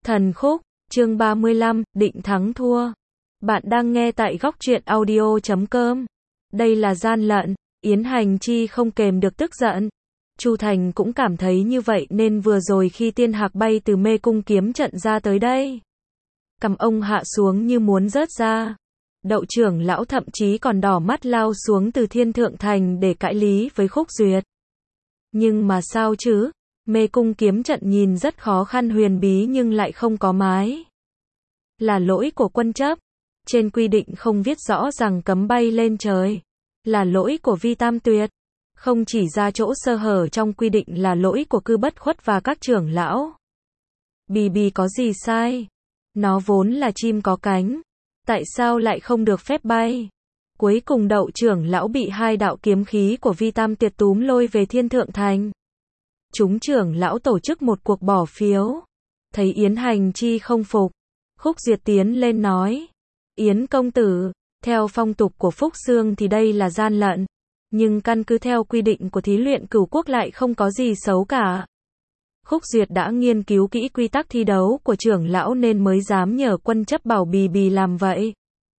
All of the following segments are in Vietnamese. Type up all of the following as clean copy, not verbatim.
Thần khúc, chương 35, định thắng thua. Bạn đang nghe tại góc truyện audio.com. Đây là gian lận, Yến Hành Chi không kềm được tức giận. Chu Thành cũng cảm thấy như vậy nên vừa rồi khi Tiên Hạc bay từ mê cung kiếm trận ra tới đây, cằm ông hạ xuống như muốn rớt ra. Đậu trưởng lão thậm chí còn đỏ mắt lao xuống từ Thiên Thượng Thành để cãi lý với Khúc Duyệt. Nhưng mà sao chứ? Mê cung kiếm trận nhìn rất khó khăn huyền bí nhưng lại không có mái. Là lỗi của quân chấp. Trên quy định không viết rõ rằng cấm bay lên trời. Là lỗi của Vi Tam Tuyệt. Không chỉ ra chỗ sơ hở trong quy định là lỗi của Cư Bất Khuất và các trưởng lão. Bì bì có gì sai? Nó vốn là chim có cánh. Tại sao lại không được phép bay? Cuối cùng Đậu trưởng lão bị hai đạo kiếm khí của Vi Tam Tuyệt túm lôi về Thiên Thượng Thành. Chúng trưởng lão tổ chức một cuộc bỏ phiếu. Thấy Yến Hành Chi không phục, Khúc Duyệt tiến lên nói: Yến công tử, theo phong tục của Phúc Xương thì đây là gian lận, nhưng căn cứ theo quy định của thí luyện cửu quốc lại không có gì xấu cả. Khúc Duyệt đã nghiên cứu kỹ quy tắc thi đấu của trưởng lão nên mới dám nhờ quân chấp bảo bì bì làm vậy.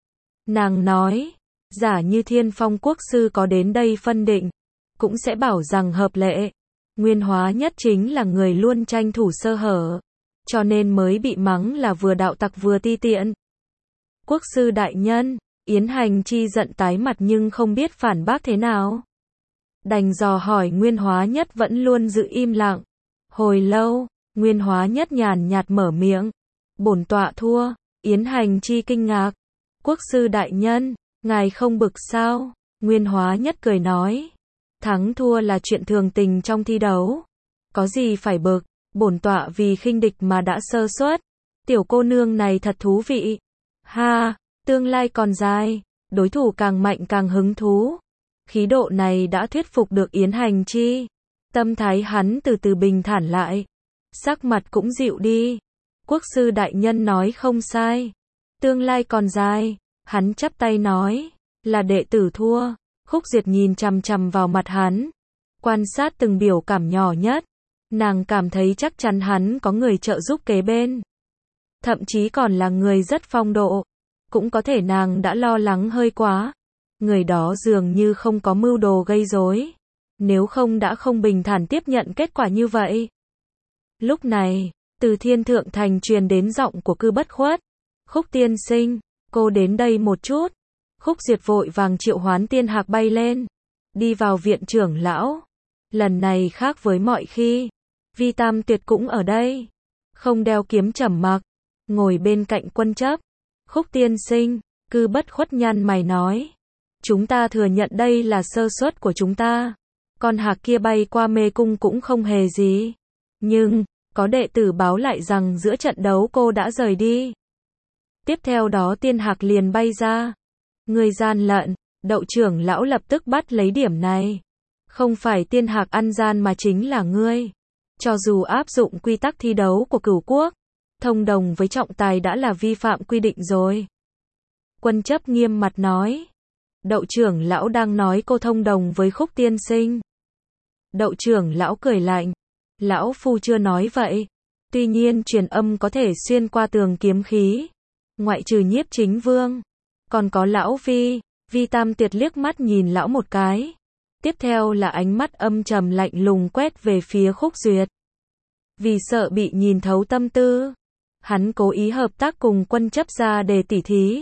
Nàng nói, giả như Thiên Phong quốc sư có đến đây phân định, cũng sẽ bảo rằng hợp lệ. Nguyên Hóa Nhất chính là người luôn tranh thủ sơ hở, cho nên mới bị mắng là vừa đạo tặc vừa ti tiện. Quốc sư đại nhân, Yến Hành Chi giận tái mặt nhưng không biết phản bác thế nào. Đành dò hỏi Nguyên Hóa Nhất vẫn luôn giữ im lặng. Hồi lâu, Nguyên Hóa Nhất nhàn nhạt mở miệng. Bổn tọa thua. Yến Hành Chi kinh ngạc. Quốc sư đại nhân, ngài không bực sao? Nguyên Hóa Nhất cười nói. Thắng thua là chuyện thường tình trong thi đấu. Có gì phải bực, bổn tọa vì khinh địch mà đã sơ suất. Tiểu cô nương này thật thú vị. Ha, tương lai còn dài, đối thủ càng mạnh càng hứng thú. Khí độ này đã thuyết phục được Yến Hành Chi. Tâm thái hắn từ từ bình thản lại. Sắc mặt cũng dịu đi. Quốc sư đại nhân nói không sai. Tương lai còn dài, hắn chắp tay nói, là đệ tử thua. Khúc Duyệt nhìn chằm chằm vào mặt hắn, quan sát từng biểu cảm nhỏ nhất. Nàng cảm thấy chắc chắn hắn có người trợ giúp kế bên. Thậm chí còn là người rất phong độ. Cũng có thể nàng đã lo lắng hơi quá. Người đó dường như không có mưu đồ gây rối. Nếu không đã không bình thản tiếp nhận kết quả như vậy. Lúc này, từ Thiên Thượng Thành truyền đến giọng của Cư Bất Khuất. Khúc tiên sinh, cô đến đây một chút. Khúc Duyệt vội vàng triệu hoán Tiên Hạc bay lên. Đi vào viện trưởng lão. Lần này khác với mọi khi. Vi Tam Tuyệt cũng ở đây. Không đeo kiếm trầm mặc. Ngồi bên cạnh quân chấp. Khúc tiên sinh, Cư Bất Khuất nhăn mày nói. Chúng ta thừa nhận đây là sơ suất của chúng ta. Con hạc kia bay qua mê cung cũng không hề gì. Nhưng, có đệ tử báo lại rằng giữa trận đấu cô đã rời đi. Tiếp theo đó Tiên Hạc liền bay ra. Người gian lận, Đậu trưởng lão lập tức bắt lấy điểm này. Không phải Tiên Hạc ăn gian mà chính là ngươi. Cho dù áp dụng quy tắc thi đấu của cửu quốc, thông đồng với trọng tài đã là vi phạm quy định rồi. Quân chấp nghiêm mặt nói. Đậu trưởng lão đang nói cô thông đồng với Khúc tiên sinh. Đậu trưởng lão cười lạnh. Lão phu chưa nói vậy. Tuy nhiên truyền âm có thể xuyên qua tường kiếm khí. Ngoại trừ Nhiếp Chính Vương. Còn có lão Vi. Vi Tam Tuyệt liếc mắt nhìn lão một cái. Tiếp theo là ánh mắt âm trầm lạnh lùng quét về phía Khúc Duyệt. Vì sợ bị nhìn thấu tâm tư, hắn cố ý hợp tác cùng quân chấp ra để tỉ thí.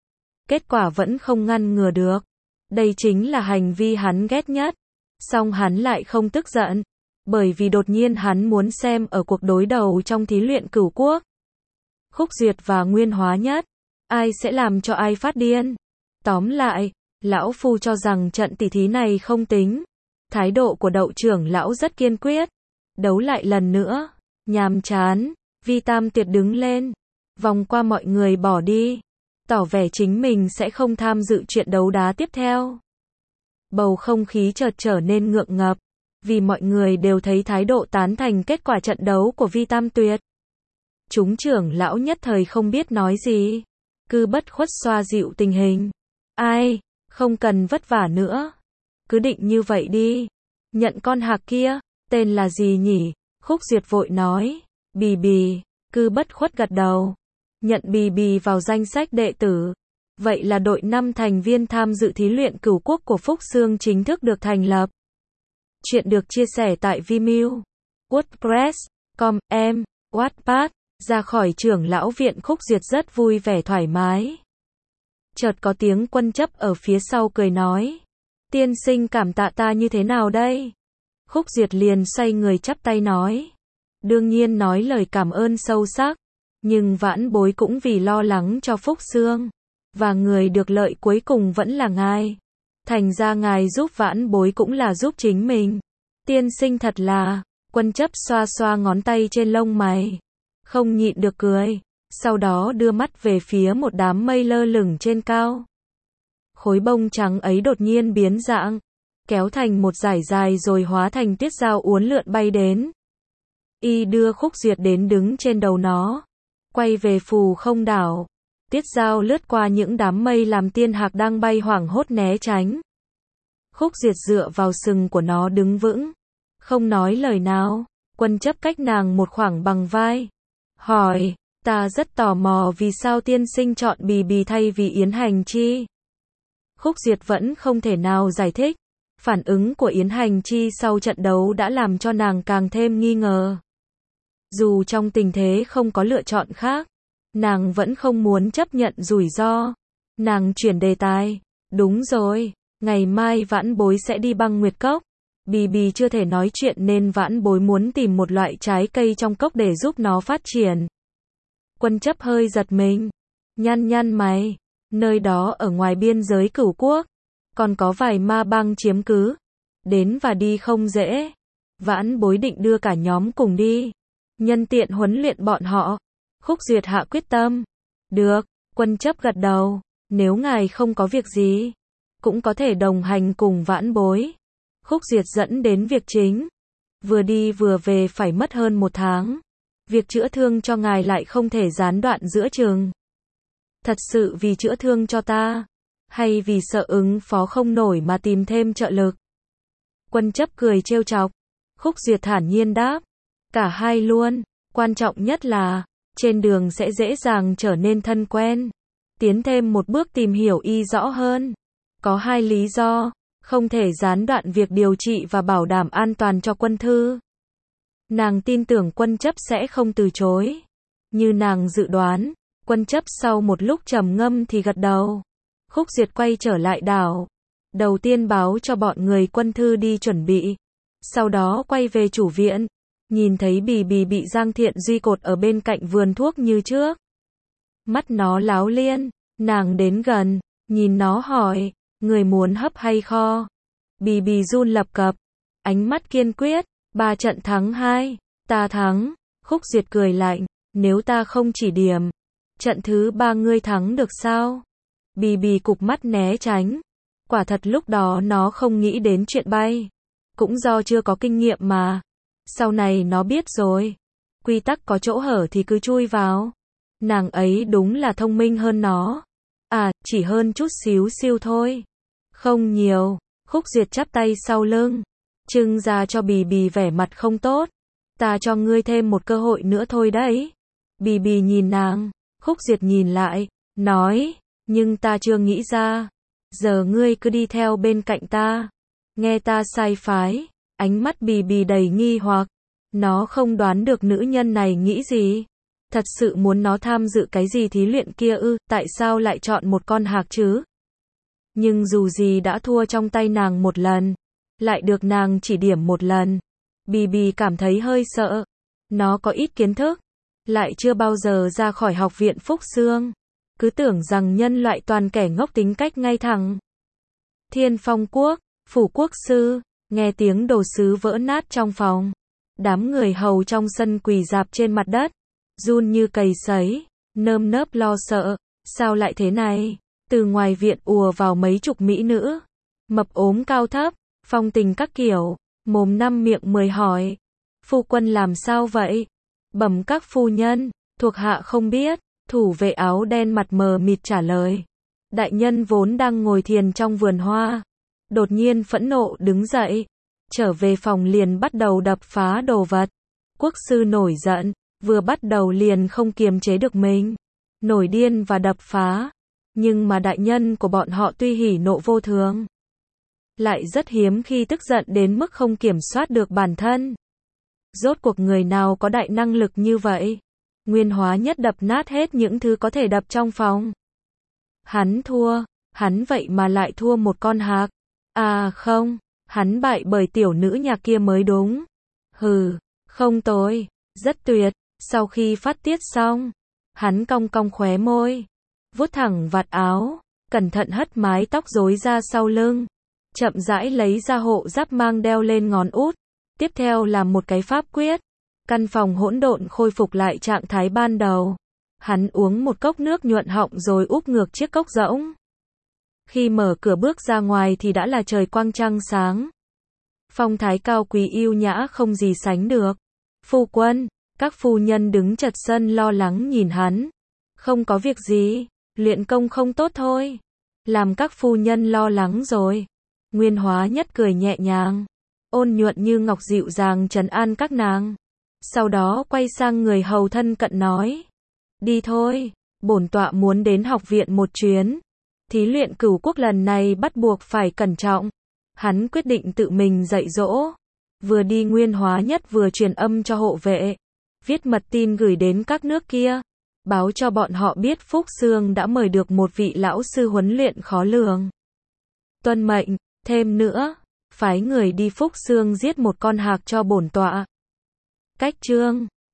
Kết quả vẫn không ngăn ngừa được. Đây chính là hành vi hắn ghét nhất. Song hắn lại không tức giận. Bởi vì đột nhiên hắn muốn xem ở cuộc đối đầu trong thí luyện cửu quốc. Khúc Duyệt và Nguyên Hóa Nhất. Ai sẽ làm cho ai phát điên? Tóm lại, lão phu cho rằng trận tỉ thí này không tính. Thái độ của Đậu trưởng lão rất kiên quyết. Đấu lại lần nữa. Nhàm chán. Vi Tam Tuyệt đứng lên. Vòng qua mọi người bỏ đi. Tỏ vẻ chính mình sẽ không tham dự chuyện đấu đá tiếp theo. Bầu không khí chợt trở nên ngượng ngập. Vì mọi người đều thấy thái độ tán thành kết quả trận đấu của Vi Tam Tuyệt. Chúng trưởng lão nhất thời không biết nói gì. Cư Bất Khuất xoa dịu tình hình. Ai, không cần vất vả nữa. Cứ định như vậy đi. Nhận con hạc kia, tên là gì nhỉ? Khúc Duyệt vội nói. Bì bì, Cư bất khuất gật đầu. Nhận Bì Bì vào danh sách đệ tử. Vậy là đội 5 thành viên tham dự thí luyện cửu quốc của Phúc Xương chính thức được thành lập. Chuyện được chia sẻ tại Vimeo, WordPress.com, Wattpad. Ra khỏi trưởng lão viện Khúc Duyệt rất vui vẻ thoải mái. Chợt có tiếng Quân Chấp ở phía sau cười nói. Tiên sinh cảm tạ ta như thế nào đây? Khúc Duyệt liền xoay người chắp tay nói. Đương nhiên nói lời cảm ơn sâu sắc. Nhưng vãn bối cũng vì lo lắng cho Phúc Xương. Và người được lợi cuối cùng vẫn là ngài. Thành ra ngài giúp vãn bối cũng là giúp chính mình. Tiên sinh thật là. Quân Chấp xoa xoa ngón tay trên lông mày. Không nhịn được cười. Sau đó đưa mắt về phía một đám mây lơ lửng trên cao. Khối bông trắng ấy đột nhiên biến dạng. Kéo thành một dải dài rồi hóa thành tuyết dao uốn lượn bay đến. Y đưa Khúc Duyệt đến đứng trên đầu nó. Quay về phù không đảo. Tuyết dao lướt qua những đám mây làm tiên hạc đang bay hoảng hốt né tránh. Khúc Duyệt dựa vào sừng của nó đứng vững. Không nói lời nào. Quân Chấp cách nàng một khoảng bằng vai. Hỏi, ta rất tò mò vì sao tiên sinh chọn Bì Bì thay vì Yến Hành Chi. Khúc Duyệt vẫn không thể nào giải thích. Phản ứng của Yến Hành Chi sau trận đấu đã làm cho nàng càng thêm nghi ngờ. Dù trong tình thế không có lựa chọn khác, nàng vẫn không muốn chấp nhận rủi ro. Nàng chuyển đề tài. Đúng rồi, ngày mai vãn bối sẽ đi Băng Nguyệt Cốc. Bì Bì chưa thể nói chuyện nên vãn bối muốn tìm một loại trái cây trong cốc để giúp nó phát triển. Quân Chấp hơi giật mình. Nhăn mày. Nơi đó ở ngoài biên giới Cửu Quốc. Còn có vài ma bang chiếm cứ. Đến và đi không dễ. Vãn bối định đưa cả nhóm cùng đi. Nhân tiện huấn luyện bọn họ. Khúc Duyệt hạ quyết tâm. Được, Quân Chấp gật đầu. Nếu ngài không có việc gì, cũng có thể đồng hành cùng vãn bối. Khúc Duyệt dẫn đến việc chính. Vừa đi vừa về phải mất hơn 1 tháng. Việc chữa thương cho ngài lại không thể gián đoạn giữa chừng. Thật sự vì chữa thương cho ta, hay vì sợ ứng phó không nổi mà tìm thêm trợ lực? Quân Chấp cười trêu chọc. Khúc Duyệt thản nhiên đáp. Cả hai luôn. Quan trọng nhất là, trên đường sẽ dễ dàng trở nên thân quen. Tiến thêm một bước tìm hiểu y rõ hơn. Có 2 lý do. Không thể gián đoạn việc điều trị và bảo đảm an toàn cho Quân Thư. Nàng tin tưởng Quân Chấp sẽ không từ chối. Như nàng dự đoán, Quân Chấp sau một lúc trầm ngâm thì gật đầu. Khúc Duyệt quay trở lại đảo. Đầu tiên báo cho bọn người Quân Thư đi chuẩn bị. Sau đó quay về chủ viện. Nhìn thấy Bì Bì bị Giang Thiện Duy cột ở bên cạnh vườn thuốc như trước. Mắt nó láo liên. Nàng đến gần, nhìn nó hỏi. Người muốn hấp hay kho? Bì Bì run lập cập. Ánh mắt kiên quyết. 3 trận thắng 2. Ta thắng. Khúc Duyệt cười lạnh. Nếu ta không chỉ điểm, trận thứ 3 ngươi thắng được sao? Bì Bì cụp mắt né tránh. Quả thật lúc đó nó không nghĩ đến chuyện bay. Cũng do chưa có kinh nghiệm mà. Sau này nó biết rồi. Quy tắc có chỗ hở thì cứ chui vào. Nàng ấy đúng là thông minh hơn nó. À, chỉ hơn chút xíu xiu thôi. Không nhiều. Khúc Duyệt chắp tay sau lưng. Trưng ra cho Bì Bì vẻ mặt không tốt. Ta cho ngươi thêm một cơ hội nữa thôi đấy. Bì Bì nhìn nàng. Khúc Duyệt nhìn lại. Nói. Nhưng ta chưa nghĩ ra. Giờ ngươi cứ đi theo bên cạnh ta. Nghe ta sai phái. Ánh mắt Bì Bì đầy nghi hoặc. Nó không đoán được nữ nhân này nghĩ gì. Thật sự muốn nó tham dự cái gì thí luyện kia ư? Tại sao lại chọn một con hạc chứ? Nhưng dù gì đã thua trong tay nàng một lần. Lại được nàng chỉ điểm một lần. Bì Bì cảm thấy hơi sợ. Nó có ít kiến thức. Lại chưa bao giờ ra khỏi học viện Phúc Xương. Cứ tưởng rằng nhân loại toàn kẻ ngốc tính cách ngay thẳng. Thiên Phong Quốc, Phủ Quốc Sư. Nghe tiếng đồ sứ vỡ nát trong phòng. Đám người hầu trong sân quỳ rạp trên mặt đất. Run như cầy sấy. Nơm nớp lo sợ. Sao lại thế này? Từ ngoài viện ùa vào mấy chục mỹ nữ. Mập ốm cao thấp. Phong tình các kiểu. Mồm 5 miệng 10 hỏi. Phu quân làm sao vậy? Bẩm các phu nhân. Thuộc hạ không biết. Thủ vệ áo đen mặt mờ mịt trả lời. Đại nhân vốn đang ngồi thiền trong vườn hoa. Đột nhiên phẫn nộ đứng dậy. Trở về phòng liền bắt đầu đập phá đồ vật. Quốc sư nổi giận. vừa bắt đầu liền không kiềm chế được mình, nổi điên và đập phá. Nhưng mà đại nhân của bọn họ tuy hỉ nộ vô thường, lại rất hiếm khi tức giận đến mức không kiểm soát được bản thân. Rốt cuộc người nào có đại năng lực như vậy? Nguyên Hóa Nhất đập nát hết những thứ có thể đập trong phòng. Hắn thua, hắn vậy mà lại thua một con hạc. À không, hắn bại bởi tiểu nữ nhà kia mới đúng. Hừ, không tồi, rất tuyệt. Sau khi phát tiết xong, hắn cong cong khóe môi, vuốt thẳng vạt áo, cẩn thận hất mái tóc rối ra sau lưng, chậm rãi lấy ra hộ giáp mang đeo lên ngón út. Tiếp theo là một cái pháp quyết. Căn phòng hỗn độn khôi phục lại trạng thái ban đầu. Hắn uống một cốc nước nhuận họng rồi úp ngược chiếc cốc rỗng. Khi mở cửa bước ra ngoài thì đã là trời quang trăng sáng. Phong thái cao quý yêu nhã không gì sánh được. Phu quân, các phu nhân đứng chật sân lo lắng nhìn hắn. Không có việc gì, luyện công không tốt thôi. Làm các phu nhân lo lắng rồi. Nguyên Hóa Nhất cười nhẹ nhàng, ôn nhuận như ngọc dịu dàng trấn an các nàng. Sau đó quay sang người hầu thân cận nói. Đi thôi, bổn tọa muốn đến học viện một chuyến. Thí luyện Cửu Quốc lần này bắt buộc phải cẩn trọng. Hắn quyết định tự mình dạy dỗ. Vừa đi Nguyên Hóa Nhất vừa truyền âm cho hộ vệ. Viết mật tin gửi đến các nước kia. Báo cho bọn họ biết Phúc Sương đã mời được một vị lão sư huấn luyện khó lường. Tuân mệnh, thêm nữa, phái người đi Phúc Sương giết một con hạc cho bổn tọa. Cách chương